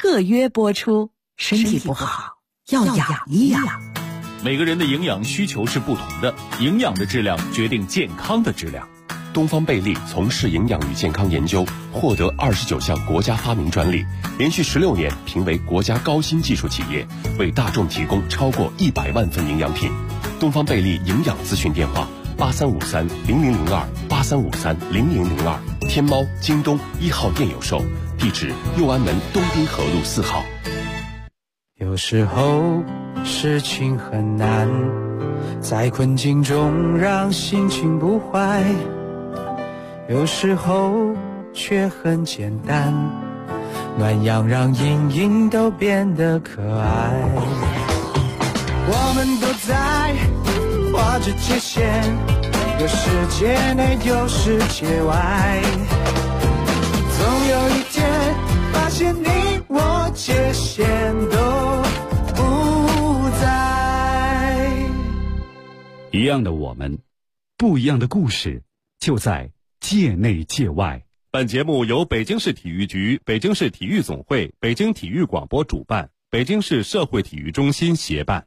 特约播出。身体不好要养一养。 每个人的营养需求是不同的，营养的质量决定健康的质量。 东方贝利从事营养与健康研究，获得29项国家发明专利，连续16年评为国家高新技术企业，为大众提供超过100万份营养品。东方贝利营养咨询电话83530002，83530002，天猫、京东1号店有售，地址右安门东滨河路4号。 有时候事情很难，在困境中让心情不坏，有时候却很简单，暖阳让阴影都变得可爱。我们都在画着界限，有世界内有世界外，总有一天发现你我界限都不在。 一样的我们，不一样的故事，就在界内界外。 本节目由北京市体育局、北京市体育总会、北京体育广播主办，北京市社会体育中心协办。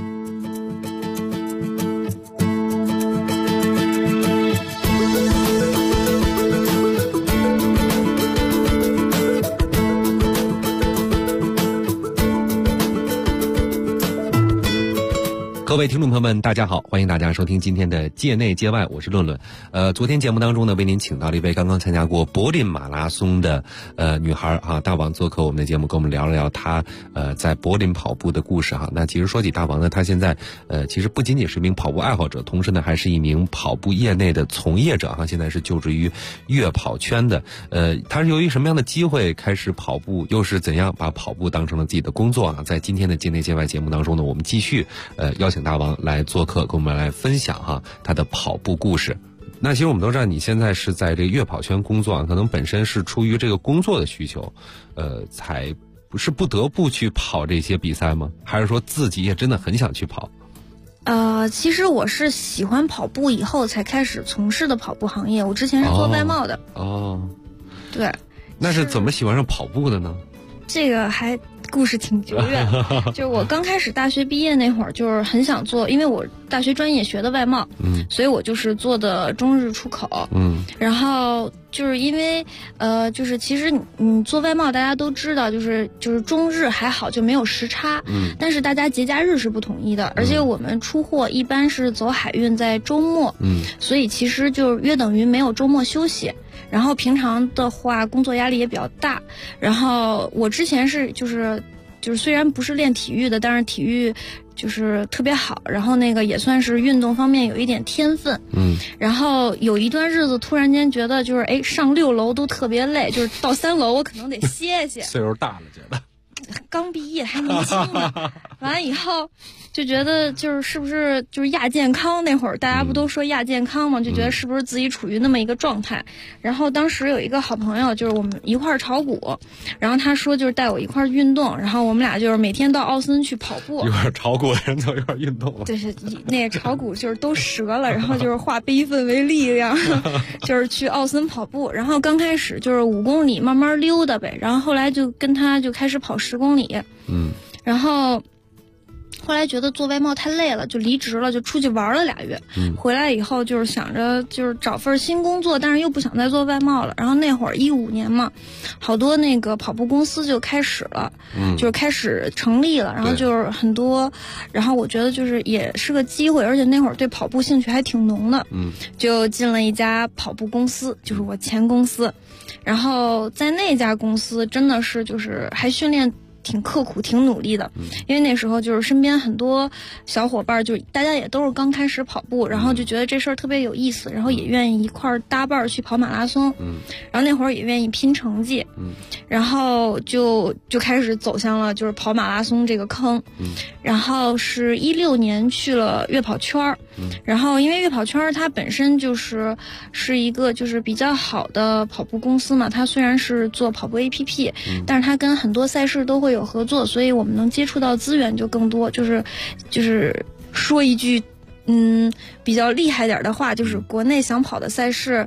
各位听众朋友们，大家好，欢迎大家收听今天的界内界外，我是论论。昨天节目当中呢，为您请到了一位刚刚参加过柏林马拉松的女孩啊，大王做客我们的节目，跟我们聊了聊她在柏林跑步的故事哈。那其实说起大王呢，她现在其实不仅仅是一名跑步爱好者，同时呢还是一名跑步业内的从业者哈。现在是就职于悦跑圈的。她是由于什么样的机会开始跑步，又是怎样把跑步当成了自己的工作啊？在今天的界内界外节目当中呢，我们继续邀请大王来做客，跟我们来分享哈他的跑步故事。那其实我们都知道，你现在是在这个悦跑圈工作啊，可能本身是出于这个工作的需求，才不得不去跑这些比赛吗？还是说自己也真的很想去跑？ 其实我是喜欢跑步以后才开始从事的跑步行业。我之前是做外贸的。对。 那是怎么喜欢上跑步的呢？ 这个还故事挺久远。就是我刚开始大学毕业那会儿，就是很想做，因为我大学专业学的外贸，所以我就是做的中日出口，然后就是因为就是其实你做外贸大家都知道，就是中日还好，就没有时差，但是大家节假日是不统一的，而且我们出货一般是走海运在周末，所以其实就约等于没有周末休息。然后平常的话工作压力也比较大，然后我之前是就是虽然不是练体育的，但是体育就是特别好，然后那个也算是运动方面有一点天分，然后有一段日子突然间觉得就是上6楼都特别累，就是到3楼我可能得歇歇。 岁数大了觉得。 刚毕业还年轻呢，完了以后就觉得是不是就是亚健康，那会儿大家不都说亚健康吗？就觉得是不是自己处于那么一个状态。然后当时有一个好朋友，就是我们一块儿炒股，然后他说就是带我一块儿运动，然后我们俩就是每天到奥森去跑步。 一块儿炒股的人就一块儿运动了。 就是那炒股就是都折了，然后就是化悲愤为力量，就是去奥森跑步。然后刚开始就是5公里慢慢溜达呗，然后后来就跟他就开始跑10公里，然后后来觉得做外贸太累了，就离职了，就出去玩了2月，回来以后就是想着就是找份新工作，但是又不想再做外贸了。然后那会儿15年嘛，好多那个跑步公司就开始了，就是开始成立了，然后就是很多，然后我觉得就是也是个机会，而且那会儿对跑步兴趣还挺浓的，就进了一家跑步公司，就是我前公司。然后在那家公司真的是就是还训练挺刻苦挺努力的，因为那时候就是身边很多小伙伴，就大家也都是刚开始跑步，然后就觉得这事儿特别有意思，然后也愿意一块儿搭伴去跑马拉松，然后那会儿也愿意拼成绩，然后就开始走向了就是跑马拉松这个坑，然后是16年去了悦跑圈，然后因为悦跑圈它本身是一个就是比较好的跑步公司嘛，它虽然是做跑步 APP，但是它跟很多赛事都会有合作，所以我们能接触到资源就更多。就是说一句比较厉害点的话，就是国内想跑的赛事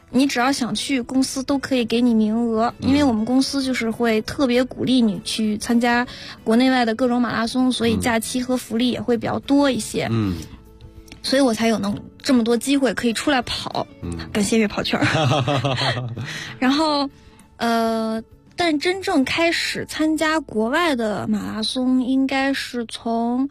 你只要想去，公司都可以给你名额，因为我们公司就是会特别鼓励你去参加国内外的各种马拉松，所以假期和福利也会比较多一些。所以我才有能这么多机会可以出来跑。感谢月跑圈。然后，但真正开始参加国外的马拉松，应该是从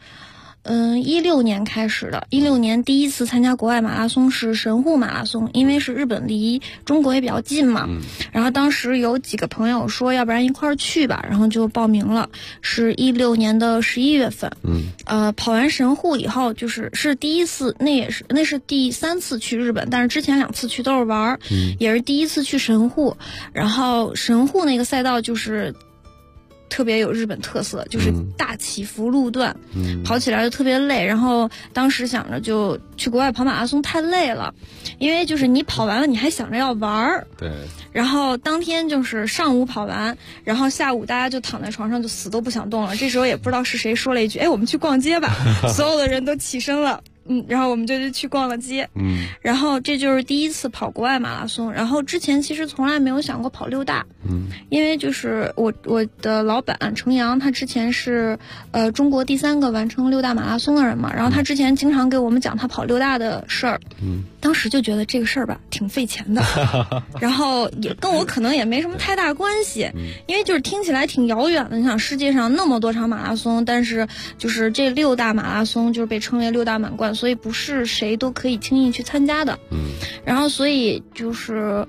16年开始的。16年第一次参加国外马拉松是神户马拉松，因为是日本离中国也比较近嘛。然后当时有几个朋友说，要不然一块儿去吧，然后就报名了。是16年的11月份。跑完神户以后，是第一次，那是第3次去日本，但是之前2次去都是玩，也是第一次去神户。然后神户那个赛道就是特别有日本特色，就是大起伏路段，跑起来就特别累。然后当时想着就去国外跑马拉松太累了，因为就是你跑完了你还想着要玩。对。然后当天就是上午跑完，然后下午大家就躺在床上就死都不想动了。这时候也不知道是谁说了一句：“哎，我们去逛街吧。”所有的人都起身了。然后我们就去逛了街。然后这就是第一次跑国外马拉松。然后之前其实从来没有想过跑6大。因为就是我的老板程阳，他之前是中国第3个完成6大马拉松的人嘛。然后他之前经常给我们讲他跑6大的事儿。当时就觉得这个事儿吧挺费钱的，然后也跟我可能也没什么太大关系。因为就是听起来挺遥远的。你想世界上那么多场马拉松，但是就是这6大马拉松就是被称为6大满贯，所以不是谁都可以轻易去参加的。然后所以就是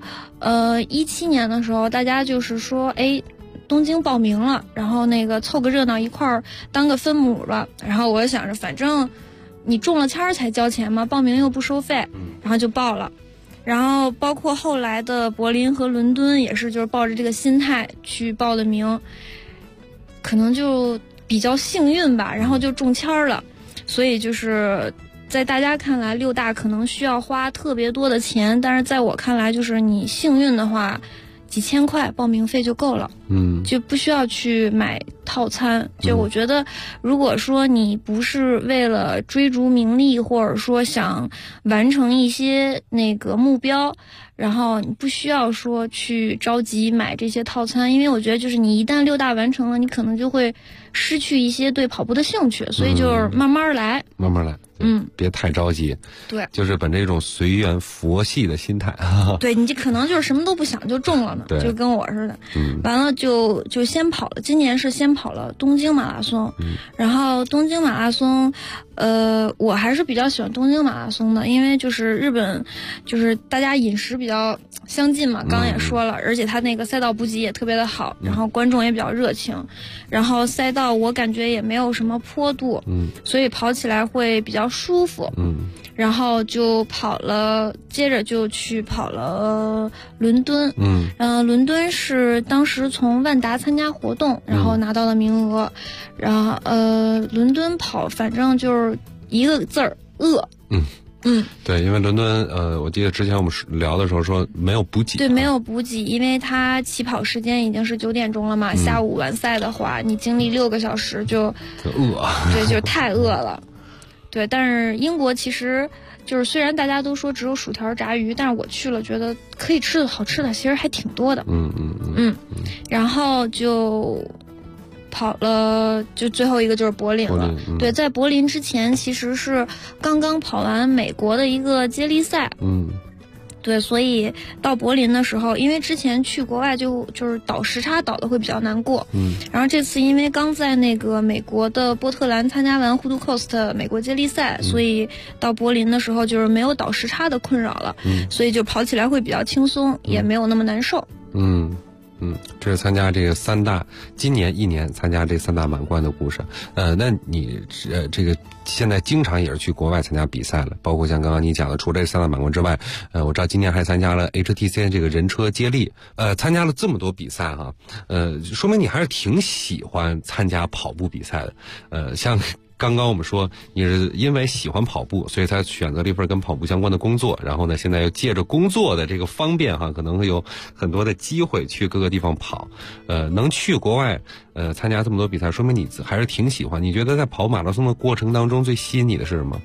17年的时候，大家就是说，哎，东京报名了，然后那个凑个热闹一块儿当个分母吧。然后我想着反正你中了签才交钱嘛，报名又不收费，然后就报了。然后包括后来的柏林和伦敦也是就是抱着这个心态去报的名，可能就比较幸运吧，然后就中签了。所以就是在大家看来6大可能需要花特别多的钱，但是在我看来就是你幸运的话几千块报名费就够了。就不需要去买套餐。就我觉得如果说你不是为了追逐名利，或者说想完成一些那个目标，然后你不需要说去着急买这些套餐。因为我觉得就是你一旦6大完成了，你可能就会失去一些对跑步的兴趣，所以就是慢慢来。 别太着急。 对， 就是本着一种随缘佛系的心态。 对，你可能就是什么都不想就中了呢，就跟我似的。完了就先跑了，今年是先跑了东京马拉松。然后东京马拉松我还是比较喜欢东京马拉松的，因为就是日本就是大家饮食比较相近嘛，刚刚也说了，而且它那个赛道补给也特别的好，然后观众也比较热情，然后赛道我感觉也没有什么坡度，所以跑起来会比较舒服。然后就跑了，接着就去跑了伦敦。伦敦是当时从万达参加活动，然后拿到了名额。然后伦敦跑反正就是一个字儿饿。 对，因为伦敦我记得之前我们聊的时候说没有补给。 对，没有补给，因为它起跑时间已经是9点钟了嘛，下午完赛的话，你经历6个小时就饿。 对，就太饿了。对，但是英国其实就是虽然大家都说只有薯条炸鱼，但是我去了觉得可以吃的好吃的其实还挺多的。然后就跑了，就最后一个就是柏林了。对，在柏林之前其实是刚刚跑完美国的一个接力赛。对，所以到柏林的时候，因为之前去国外就是倒时差倒的会比较难过。然后这次因为刚在那个美国的波特兰参加完 Hood Coast 美国接力赛，所以到柏林的时候就是没有倒时差的困扰了。所以就跑起来会比较轻松，也没有那么难受。 这是参加这个3大，今年1年参加这3大满贯的故事。那你这个现在经常也是去国外参加比赛了，包括像刚刚你讲的，除了这3大满贯之外，我知道今年还参加了 HTC 这个人车接力，参加了这么多比赛哈，说明你还是挺喜欢参加跑步比赛的。像刚刚我们说你是因为喜欢跑步，所以才选择了一份跟跑步相关的工作，然后呢现在又借着工作的这个方便哈，可能会有很多的机会去各个地方跑。能去国外参加这么多比赛，说明你还是挺喜欢。你觉得在跑马拉松的过程当中最吸引你的是什么？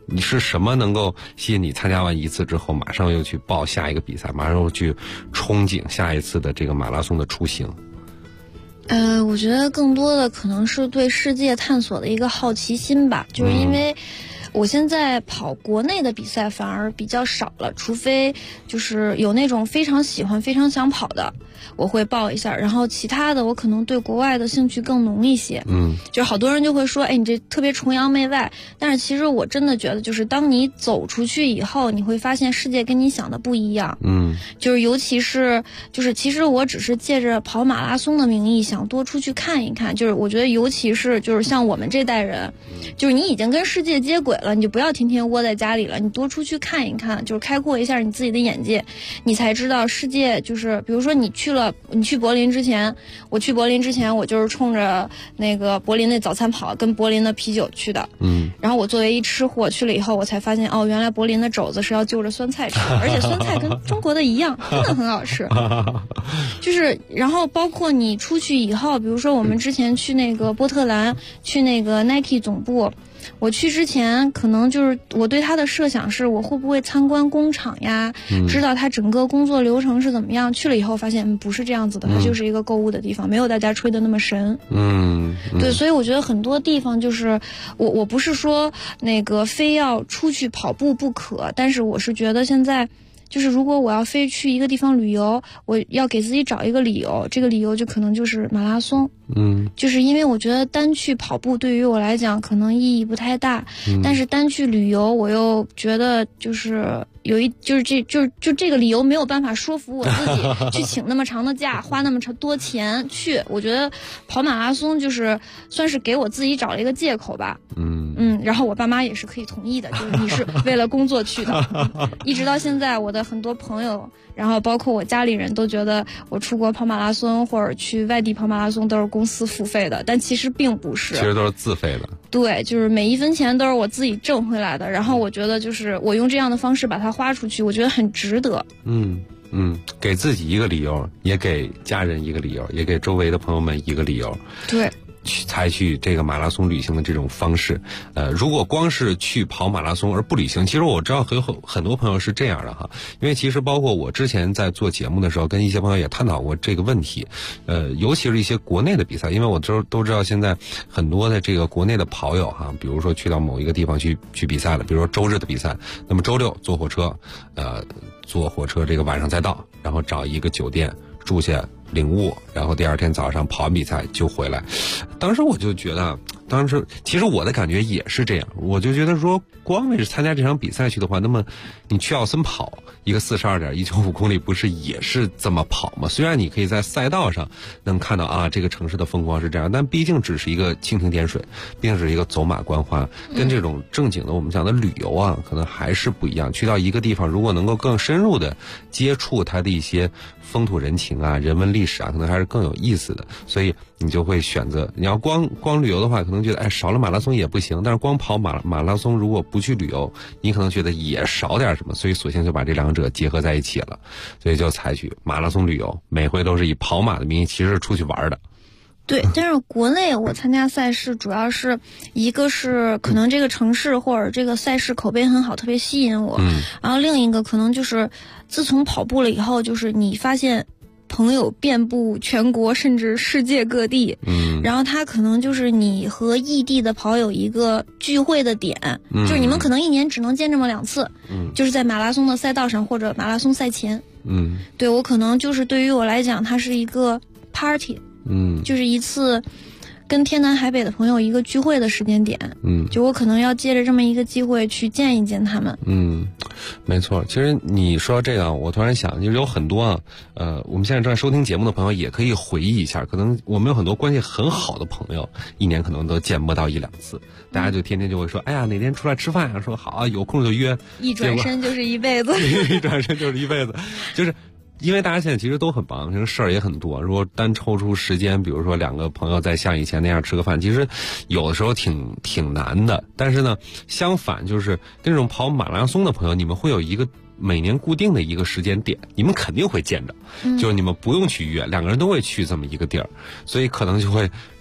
你是什么能够吸引你参加完一次之后，马上又去报下一个比赛，马上又去憧憬下一次的这个马拉松的出行？ 我觉得更多的可能是对世界探索的一个好奇心吧，就是因为我现在跑国内的比赛反而比较少了，除非就是有那种非常喜欢、非常想跑的，我会报一下，然后其他的我可能对国外的兴趣更浓一些。就是好多人就会说，哎，你这特别崇洋媚外，但是其实我真的觉得，就是当你走出去以后，你会发现世界跟你想的不一样。就是尤其是就是其实我只是借着跑马拉松的名义想多出去看一看，就是我觉得尤其是就是像我们这代人，就是你已经跟世界接轨了，你就不要天天窝在家里了，你多出去看一看，就是开阔一下你自己的眼界，你才知道世界就是比如说你去柏林之前，我去柏林之前我就是冲着那个柏林那早餐跑跟柏林的啤酒去的。然后我作为一吃货去了以后，我才发现哦，原来柏林的肘子是要就着酸菜吃的，而且酸菜跟中国的一样，真的很好吃。就是然后包括你出去以后，比如说我们之前去那个波特兰，去那个 Nike 总部，我去之前可能就是我对他的设想是我会不会参观工厂呀，知道他整个工作流程是怎么样，去了以后发现不是这样子的，它就是一个购物的地方，没有大家吹的那么神。对，所以我觉得很多地方就是我不是说那个非要出去跑步不可，但是我是觉得现在就是如果我要非去一个地方旅游，我要给自己找一个理由，这个理由就可能就是马拉松。就是因为我觉得单去跑步对于我来讲可能意义不太大，但是单去旅游我又觉得就是有一就是这个理由没有办法说服我自己去请那么长的假，花那么多钱去。我觉得跑马拉松就是算是给我自己找了一个借口吧。然后我爸妈也是可以同意的，就是你是为了工作去的。一直到现在，我的很多朋友，然后包括我家里人都觉得我出国跑马拉松或者去外地跑马拉松都是公司付费的，但其实并不是， 其实都是自费的。 对，就是每一分钱都是我自己挣回来的，然后我觉得就是我用这样的方式把它花出去，我觉得很值得。 给自己一个理由，也给家人一个理由，也给周围的朋友们一个理由。 对。 去采取这个马拉松旅行的这种方式，如果光是去跑马拉松而不旅行，其实我知道很多朋友是这样的哈，因为其实包括我之前在做节目的时候，跟一些朋友也探讨过这个问题，尤其是一些国内的比赛，因为我都知道现在很多的这个国内的跑友哈，比如说去到某一个地方去比赛了，比如说周日的比赛，那么周六坐火车这个晚上再到，然后找一个酒店住下领悟，然后第二天早上跑完比赛就回来。当时我就觉得，其实我的感觉也是这样，我就觉得说，光为是参加这场比赛去的话，那么你去奥森跑一个42.195公里，不是也是这么跑吗？虽然你可以在赛道上能看到啊，这个城市的风光是这样，但毕竟只是一个蜻蜓点水，毕竟是一个走马观花，跟这种正经的我们讲的旅游啊，可能还是不一样。去到一个地方，如果能够更深入的接触它的一些风土人情啊、人文历史啊，可能还是更有意思的。所以你就会选择，你要光旅游的话，可能觉得哎少了马拉松也不行，但是光跑马拉松如果不去旅游，你可能觉得也少点什么，所以索性就把这两者结合在一起了，所以就采取马拉松旅游，每回都是以跑马的名义，其实是出去玩的。 对，但是国内我参加赛事主要是一个是可能这个城市或者这个赛事口碑很好，特别吸引我，然后另一个可能就是自从跑步了以后，就是你发现朋友遍布全国甚至世界各地，然后他可能就是你和异地的跑友一个聚会的点，就是你们可能一年只能见这么2次，就是在马拉松的赛道上或者马拉松赛前，对，我可能就是对于我来讲，它是一个 party，就是一次跟天南海北的朋友一个聚会的时间点，就我可能要借着这么一个机会去见一见他们。 没错。其实你说到这个，我突然想，就是有很多我们现在正在收听节目的朋友也可以回忆一下，可能我们有很多关系很好的朋友，一年可能都见不到1-2次，大家就天天就会说，哎呀，哪天出来吃饭啊，说好啊，有空就约， 一转身就是一辈子， 一转身就是一辈子，就是。因为大家现在其实都很忙，这个事儿也很多。如果单抽出时间，比如说2个朋友再像以前那样吃个饭，其实有的时候挺难的。但是呢，相反就是那种跑马拉松的朋友，你们会有一个每年固定的一个时间点，你们肯定会见着，就是你们不用去约，2个人都会去这么一个地儿，所以可能就会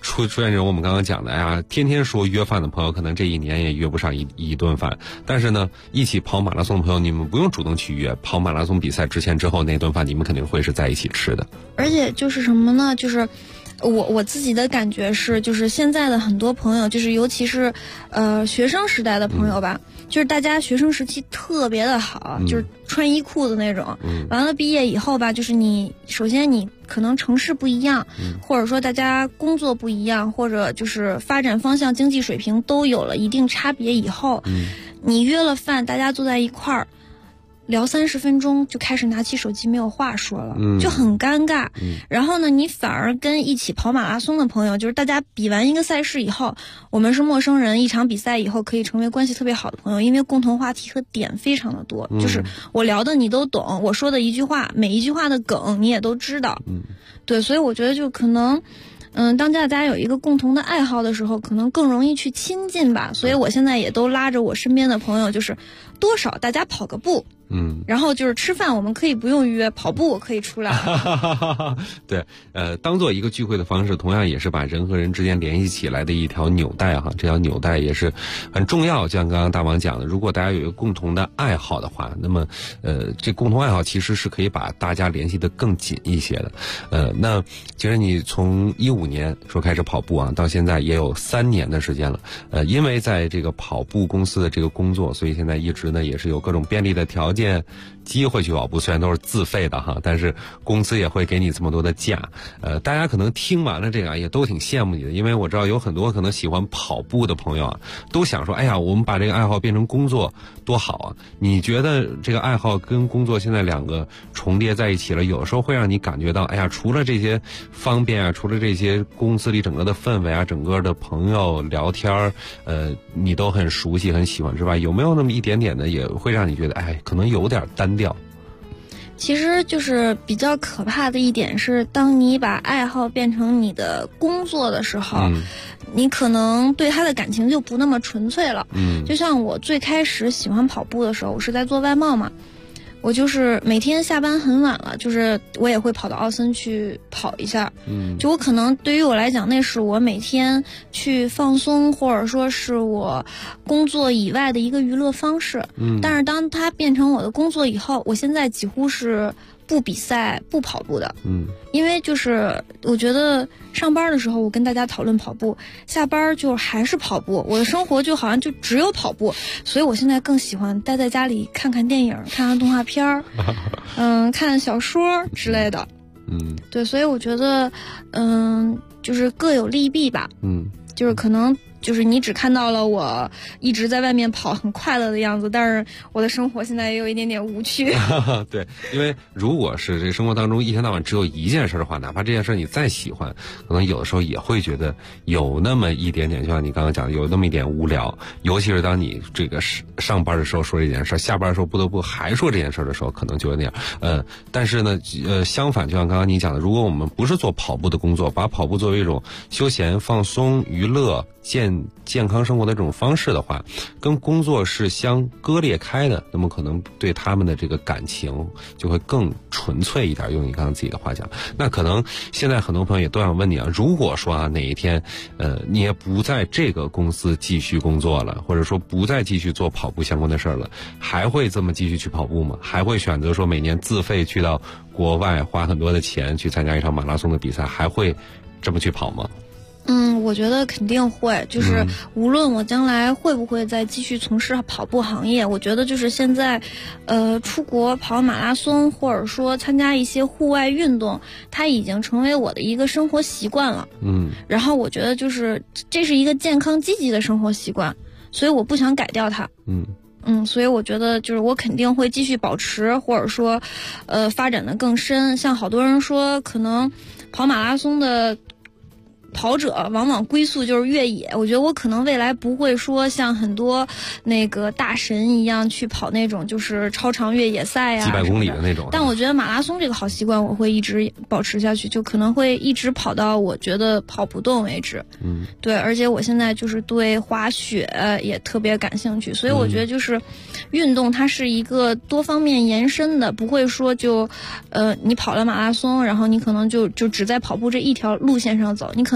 出现这种我们刚刚讲的，哎呀，天天说约饭的朋友，可能这一年也约不上一顿饭。但是呢，一起跑马拉松的朋友，你们不用主动去约，跑马拉松比赛之前之后那顿饭，你们肯定会是在一起吃的。 而且就是什么呢？就是我自己的感觉是，就是现在的很多朋友，就是尤其是学生时代的朋友吧，就是大家学生时期特别的好，就是穿一裤子那种。完了毕业以后吧，就是首先你可能城市不一样，或者说大家工作不一样，或者就是发展方向、经济水平都有了一定差别以后，你约了饭，大家坐在一块儿。聊30分钟就开始拿起手机没有话说了，就很尴尬。然后呢，你反而跟一起跑马拉松的朋友，就是大家比完一个赛事以后，我们是陌生人，一场比赛以后可以成为关系特别好的朋友，因为共同话题和点非常的多，就是我聊的你都懂，我说的一句话，每一句话的梗你也都知道。对，所以我觉得就可能当大家有一个共同的爱好的时候，可能更容易去亲近吧。所以我现在也都拉着我身边的朋友，就是多少大家跑个步，然后就是吃饭我们可以不用约，跑步我可以出来。 对，当做一个聚会的方式，同样也是把人和人之间联系起来的一条纽带哈。这条纽带也是很重要，就像刚刚大王讲的，如果大家有一个共同的爱好的话，那么这共同爱好其实是可以把大家联系得更紧一些的。那其实你从15年说开始跑步啊，到现在也有3年的时间了。因为在这个跑步公司的这个工作，所以现在一直呢也是有各种便利的条件。机会去跑步，虽然都是自费的哈，但是公司也会给你这么多的假。大家可能听完了这个也都挺羡慕你的，因为我知道有很多可能喜欢跑步的朋友啊，都想说，哎呀，我们把这个爱好变成工作多好啊！你觉得这个爱好跟工作现在2个重叠在一起了，有时候会让你感觉到，哎呀，除了这些方便啊，除了这些公司里整个的氛围啊，整个的朋友聊天你都很熟悉很喜欢之外，有没有那么一点点的也会让你觉得，哎，可能有点单调？ 其实就是比较可怕的一点是，当你把爱好变成你的工作的时候，你可能对他的感情就不那么纯粹了。就像我最开始喜欢跑步的时候，我是在做外贸嘛，我就是每天下班很晚了，就是我也会跑到奥森去跑一下。就我可能对于我来讲，那是我每天去放松，或者说是我工作以外的一个娱乐方式。但是当它变成我的工作以后，我现在几乎是不比赛不跑步的。因为就是我觉得上班的时候我跟大家讨论跑步，下班就还是跑步，我的生活就好像就只有跑步，所以我现在更喜欢待在家里看看电影，看看动画片看小说之类的。对，所以我觉得就是各有利弊吧。就是可能就是你只看到了我一直在外面跑很快乐的样子，但是我的生活现在也有一点点无趣。 对，因为如果是这生活当中一天到晚只有一件事的话，哪怕这件事你再喜欢，可能有的时候也会觉得有那么一点点，就像你刚刚讲的，有那么一点无聊。尤其是当你这个上班的时候说这件事，下班的时候不得不还说这件事的时候，可能就有那样。但是呢，相反，就像刚刚你讲的，如果我们不是做跑步的工作，把跑步作为一种休闲、放松、娱乐、健康生活的这种方式的话，跟工作是相割裂开的，那么可能对他们的这个感情就会更纯粹一点，用你刚刚自己的话讲。那可能现在很多朋友也都想问你啊，如果说啊哪一天你也不在这个公司继续工作了，或者说不再继续做跑步相关的事儿了，还会这么继续去跑步吗？还会选择说每年自费去到国外花很多的钱去参加一场马拉松的比赛，还会这么去跑吗？ 我觉得肯定会，就是无论我将来会不会再继续从事跑步行业，我觉得就是现在出国跑马拉松，或者说参加一些户外运动，它已经成为我的一个生活习惯了。然后我觉得就是这是一个健康积极的生活习惯，所以我不想改掉它。所以我觉得就是我肯定会继续保持，或者说发展的更深。像好多人说可能跑马拉松的跑者往往归宿就是越野，我觉得我可能未来不会说像很多那个大神一样去跑那种就是超长越野赛啊， 几百公里的那种。 但我觉得马拉松这个好习惯我会一直保持下去，就可能会一直跑到我觉得跑不动为止。对，而且我现在就是对滑雪也特别感兴趣，所以我觉得就是运动它是一个多方面延伸的，不会说就你跑了马拉松，然后你可能就只在跑步这一条路线上走，你可能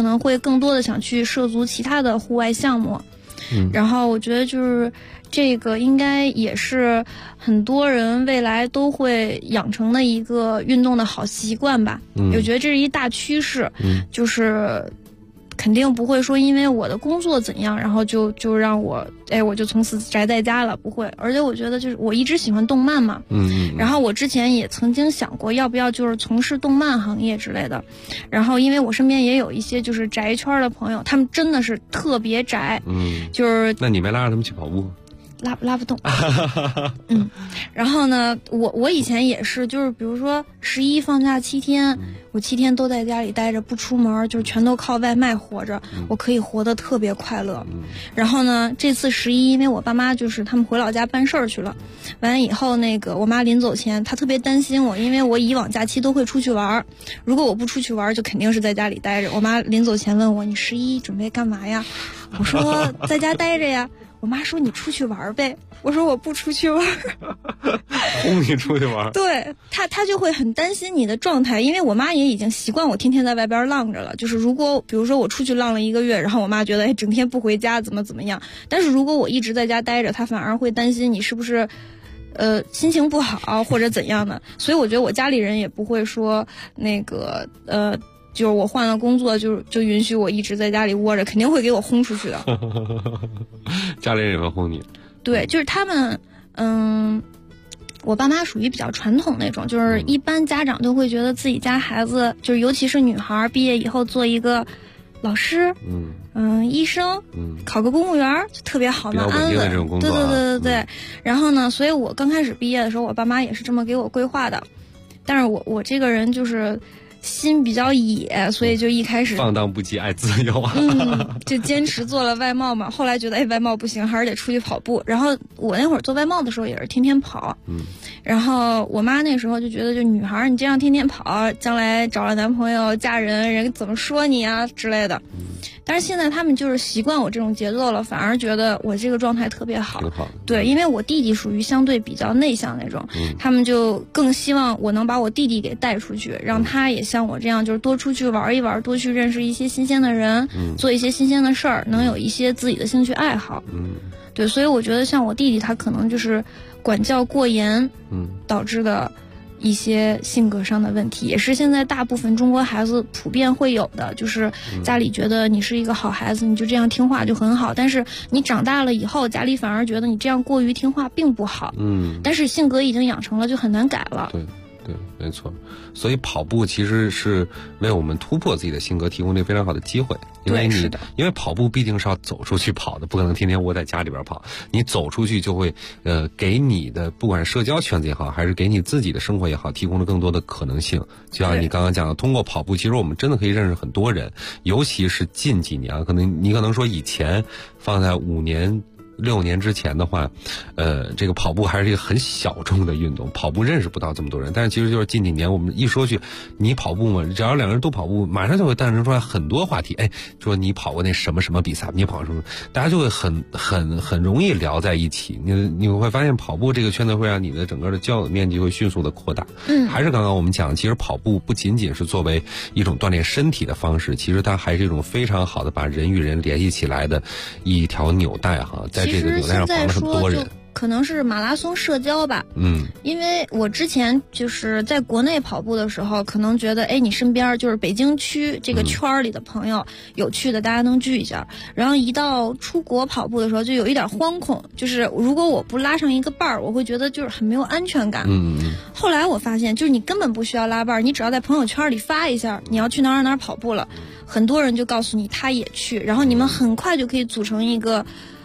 能会更多的想去涉足其他的户外项目。然后我觉得就是这个应该也是很多人未来都会养成的一个运动的好习惯吧。我觉得这是一大趋势，就是肯定不会说因为我的工作怎样，然后就让我我就从此宅在家了，不会。而且我觉得就是我一直喜欢动漫嘛，然后我之前也曾经想过要不要就是从事动漫行业之类的。然后因为我身边也有一些就是宅圈的朋友，他们真的是特别宅，就是那你没拉着他们去跑步？ 拉不动。然后呢，我以前也是，就是比如说11放假7天，我7天都在家里待着不出门，就是全都靠外卖活着，我可以活得特别快乐。然后呢，这次11，因为我爸妈就是他们回老家办事儿去了，完以后那个我妈临走前，她特别担心我，因为我以往假期都会出去玩，如果我不出去玩，就肯定是在家里待着。我妈临走前问我，你11准备干嘛呀？我说在家待着呀。我妈说你出去玩呗，我说我不出去玩。 哄你出去玩。 对，她就会很担心你的状态，因为我妈也已经习惯我天天在外边浪着了。就是如果比如说我出去浪了1个月，然后我妈觉得整天不回家怎么样，但是如果我一直在家待着，她反而会担心你是不是心情不好或者怎样的。所以我觉得我家里人也不会说那个就是我换了工作就允许我一直在家里窝着，肯定会给我轰出去的。 家里人也会轰你？ 对，就是他们我爸妈属于比较传统那种，就是一般家长都会觉得自己家孩子，就是尤其是女孩毕业以后做一个老师，医生，考个公务员就特别好的安稳。 这种工作啊。 对。然后呢，所以我刚开始毕业的时候，我爸妈也是这么给我规划的。但是我这个人就是心比较野，所以就一开始放荡不羁，爱自由。 就坚持做了外贸嘛。后来觉得外贸不行，还是得出去跑步。然后我那会儿做外贸的时候也是天天跑。然后我妈那时候就觉得，就女孩你这样天天跑，将来找了男朋友嫁人，人怎么说你啊之类的。但是现在他们就是习惯我这种节奏了，反而觉得我这个状态特别好。对，因为我弟弟属于相对比较内向那种，他们就更希望我能把我弟弟给带出去，让他也像我这样，就是多出去玩一玩，多去认识一些新鲜的人，做一些新鲜的事儿，能有一些自己的兴趣爱好。对，所以我觉得像我弟弟，他可能就是管教过严，导致的一些性格上的问题，也是现在大部分中国孩子普遍会有的，就是家里觉得你是一个好孩子，你就这样听话就很好，但是你长大了以后，家里反而觉得你这样过于听话并不好。但是性格已经养成了，就很难改了。 对，没错。所以跑步其实是为我们突破自己的性格提供了一个非常好的机会，因为跑步毕竟是要走出去跑的，不可能天天窝在家里边跑。你走出去就会给你的不管是社交圈子也好，还是给你自己的生活也好，提供了更多的可能性。就像你刚刚讲的，通过跑步，其实我们真的可以认识很多人，尤其是近几年啊，你可能说以前放在5年6年之前的话，这个跑步还是一个很小众的运动，跑步认识不到这么多人。但是其实就是近几年，我们一说去，你跑步嘛，只要2个人都跑步，马上就会诞生出来很多话题。说你跑过那什么什么比赛，你跑什么，大家就会很容易聊在一起。你会发现跑步这个圈子会让你的整个的交友面积会迅速的扩大。还是刚刚我们讲，其实跑步不仅仅是作为一种锻炼身体的方式，其实它还是一种非常好的把人与人联系起来的一条纽带哈。在这个纽带上绑了很多人。 可能是马拉松社交吧，因为我之前就是在国内跑步的时候，可能觉得你身边就是北京区这个圈里的朋友，有趣的大家能聚一下，然后一到出国跑步的时候就有一点惶恐，就是如果我不拉上一个伴儿，我会觉得就是很没有安全感。后来我发现就是你根本不需要拉伴儿，你只要在朋友圈里发一下你要去哪儿哪儿跑步了，很多人就告诉你他也去，然后你们很快就可以组成一个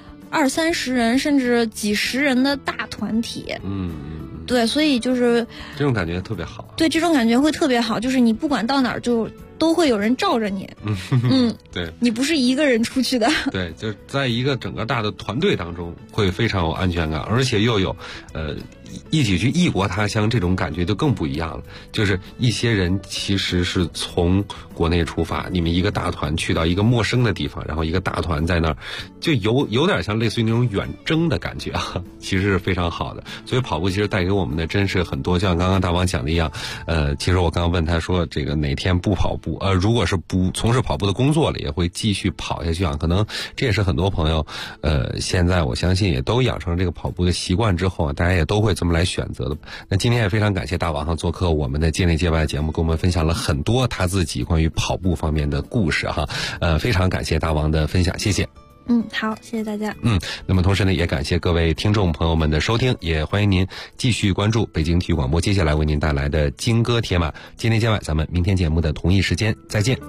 20-30人甚至几十人的大团体。对，所以就是这种感觉特别好。 对，这种感觉会特别好，就是你不管到哪儿就都会有人罩着你。 对， 你不是一个人出去的。 对，就是在一个整个大的团队当中会非常有安全感，而且又有一起去异国他乡，这种感觉就更不一样了。就是一些人其实是从国内出发，你们一个大团去到一个陌生的地方，然后一个大团在那儿，就有点像类似于那种远征的感觉啊，其实是非常好的。所以跑步其实带给我们的真是很多，像刚刚大王讲的一样，其实我刚刚问他说这个哪天不跑步，如果是不从事跑步的工作了，也会继续跑下去啊。可能这也是很多朋友现在我相信也都养成这个跑步的习惯之后啊，大家也都会这么来选择的。那今天也非常感谢大王做客我们的界内界外节目，跟我们分享了很多他自己关于跑步方面的故事哈。非常感谢大王的分享，谢谢。 好，谢谢大家。 那么同时呢，也感谢各位听众朋友们的收听，也欢迎您继续关注北京体育广播接下来为您带来的金歌铁马。界内界外，咱们明天节目的同一时间再见。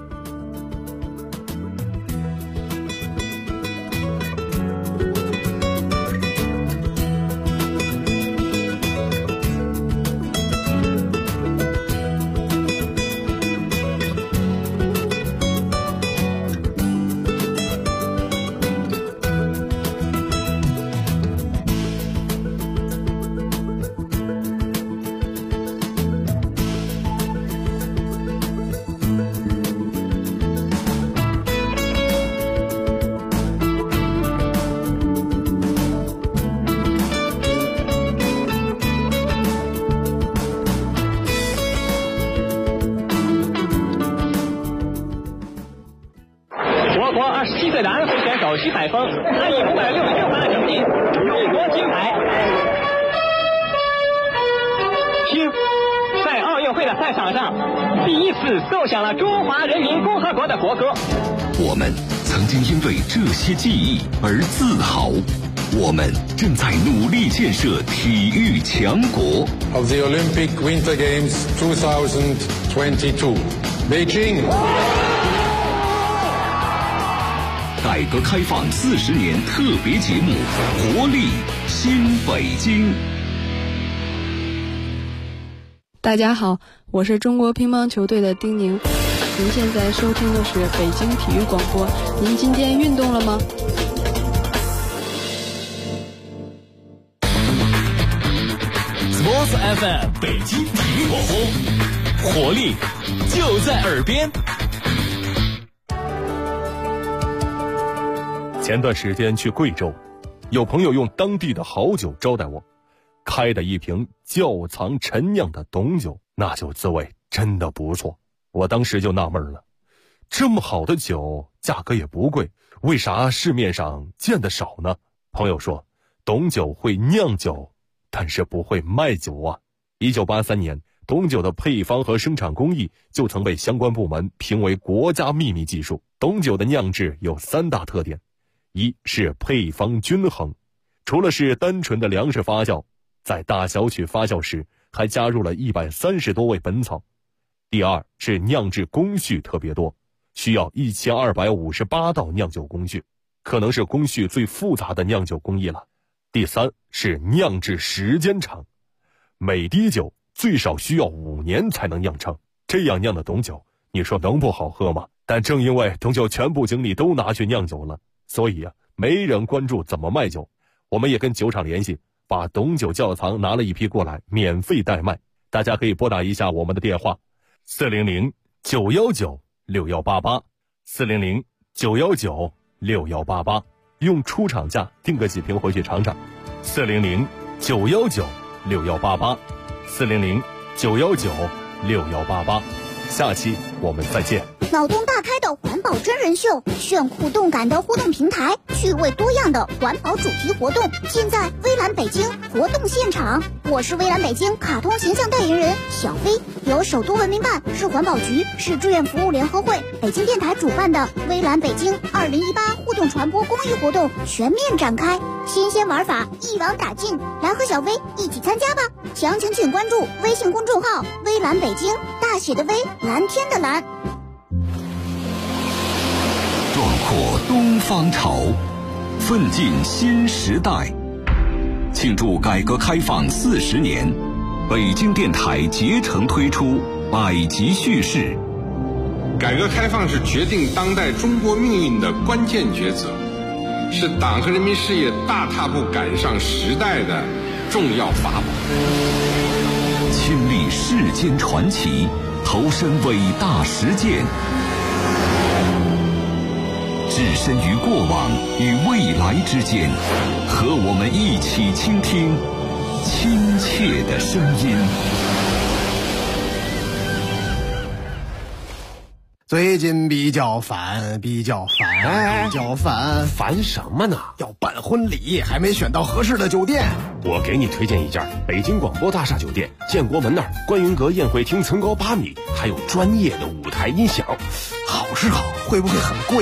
27岁的安徽选手徐海峰，他以566分的成绩勇夺金牌。听，在奥运会的赛场上，第一次奏响了中华人民共和国的国歌。 我们曾经因为这些记忆而自豪，我们正在努力建设体育强国。 Of the Olympic Winter Games 2022, Beijing。 改革开放40年特别节目《活力新北京》。 大家好，我是中国乒乓球队的丁宁。您现在收听的是北京体育广播。您今天运动了吗 ？Sports FM 北京体育广播，活力就在耳边。前段时间去贵州，有朋友用当地的好酒招待我，开的一瓶窖藏陈酿的董酒，那酒滋味真的不错。我当时就纳闷了，这么好的酒价格也不贵，为啥市面上见得少呢？朋友说，董酒会酿酒，但是不会卖酒啊。1983年，董酒的配方和生产工艺就曾被相关部门评为国家秘密技术。董酒的酿制有3大特点，一是配方均衡，除了是单纯的粮食发酵，在大小曲发酵时还加入了130多味本草。第二是酿制工序特别多，需要1258道酿酒工序，可能是工序最复杂的酿酒工艺了。第三是酿制时间长，每滴酒最少需要5年才能酿成，这样酿的董酒，你说能不好喝吗？但正因为董酒全部精力都拿去酿酒了，所以没人关注怎么卖酒。我们也跟酒厂联系，把董酒窖藏拿了一批过来，免费代卖。大家可以拨打一下我们的电话400-919-6188 400-919-6188，用出厂价订个几瓶回去尝尝。400-919-6188 400-919-6188。下期我们再见。 脑洞大开的环保真人秀，炫酷动感的互动平台，趣味多样的环保主题活动，尽在微蓝北京活动现场。我是微蓝北京卡通形象代言人小飞，由首都文明办、市环保局、市志愿服务联合会、北京电台主办的微蓝北京2018互动传播公益活动全面展开，新鲜玩法一网打尽，来和小飞一起参加吧！详情请关注微信公众号微蓝北京，大写的微，蓝天的蓝。 壮阔东方潮，奋进新时代。庆祝改革开放40年，北京电台竭诚推出百集叙事。 改革开放是决定当代中国命运的关键抉择，是党和人民事业大踏步赶上时代的重要法宝。 亲历世间传奇，投身伟大实践，置身于过往与未来之间，和我们一起倾听亲切的声音。 最近比较烦， 烦什么呢？ 要办婚礼，还没选到合适的酒店。 我给你推荐一家北京广播大厦酒店，建国门那儿观云阁宴会厅层高8米，还有专业的舞台音响。 好是好，会不会很贵